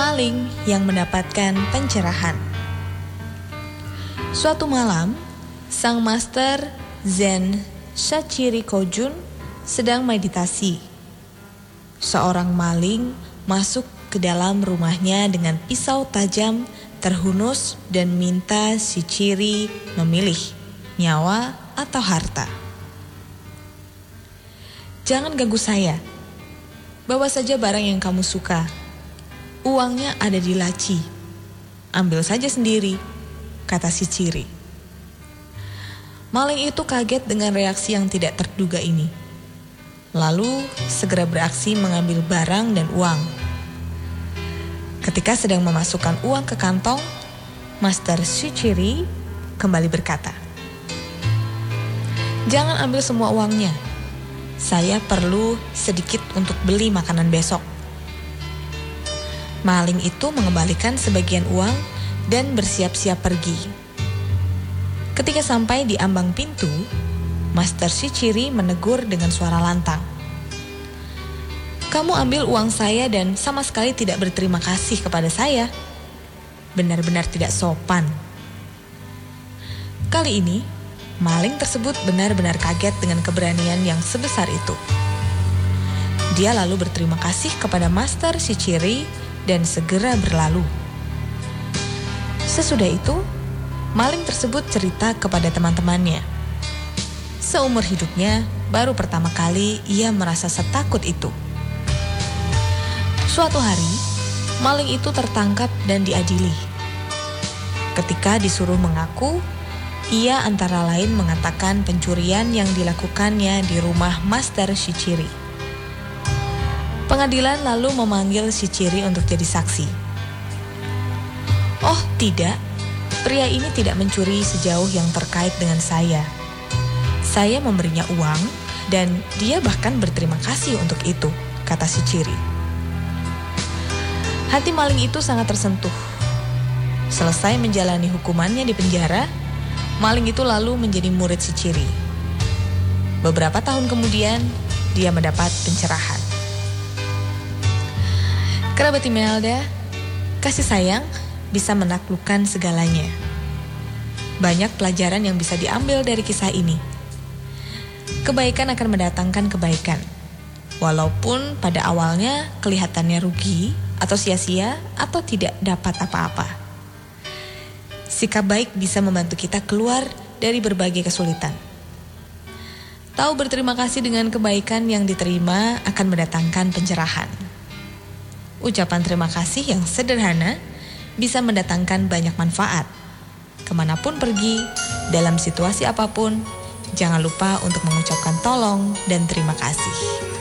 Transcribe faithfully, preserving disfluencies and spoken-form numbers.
maling yang mendapatkan pencerahan. Suatu malam, sang master Zen Shachiri Kojun sedang meditasi. Seorang maling masuk ke dalam rumahnya dengan pisau tajam terhunus dan minta si Chiri memilih nyawa atau harta. "Jangan ganggu saya. Bawa saja barang yang kamu suka. Uangnya ada di laci. Ambil saja sendiri," kata si Chiri. Maling itu kaget dengan reaksi yang tidak terduga ini. Lalu segera beraksi mengambil barang dan uang. Ketika sedang memasukkan uang ke kantong, Master Shichiri kembali berkata, "Jangan ambil semua uangnya. Saya perlu sedikit untuk beli makanan besok." Maling itu mengembalikan sebagian uang dan bersiap-siap pergi. Ketika sampai di ambang pintu, Master Shichiri menegur dengan suara lantang, "Kamu ambil uang saya dan sama sekali tidak berterima kasih kepada saya. Benar-benar tidak sopan." Kali ini, maling tersebut benar-benar kaget dengan keberanian yang sebesar itu. Dia lalu berterima kasih kepada Master Shichiri dan segera berlalu. Sesudah itu, maling tersebut cerita kepada teman-temannya. Seumur hidupnya, baru pertama kali ia merasa setakut itu. Suatu hari, maling itu tertangkap dan diadili. Ketika disuruh mengaku, ia antara lain mengatakan pencurian yang dilakukannya di rumah Master Shichiri. Pengadilan lalu memanggil Shichiri untuk jadi saksi. "Oh tidak, pria ini tidak mencuri sejauh yang terkait dengan saya. Saya memberinya uang dan dia bahkan berterima kasih untuk itu," kata Shichiri. Hati maling itu sangat tersentuh. Selesai menjalani hukumannya di penjara, maling itu lalu menjadi murid Shichiri. Beberapa tahun kemudian, dia mendapat pencerahan. Kerabat Imelda, kasih sayang bisa menaklukkan segalanya. Banyak pelajaran yang bisa diambil dari kisah ini. Kebaikan akan mendatangkan kebaikan, walaupun pada awalnya kelihatannya rugi atau sia-sia atau tidak dapat apa-apa. Sikap baik bisa membantu kita keluar dari berbagai kesulitan. Tahu berterima kasih dengan kebaikan yang diterima akan mendatangkan pencerahan. Ucapan terima kasih yang sederhana bisa mendatangkan banyak manfaat. Kemanapun pergi, dalam situasi apapun, jangan lupa untuk mengucapkan tolong dan terima kasih.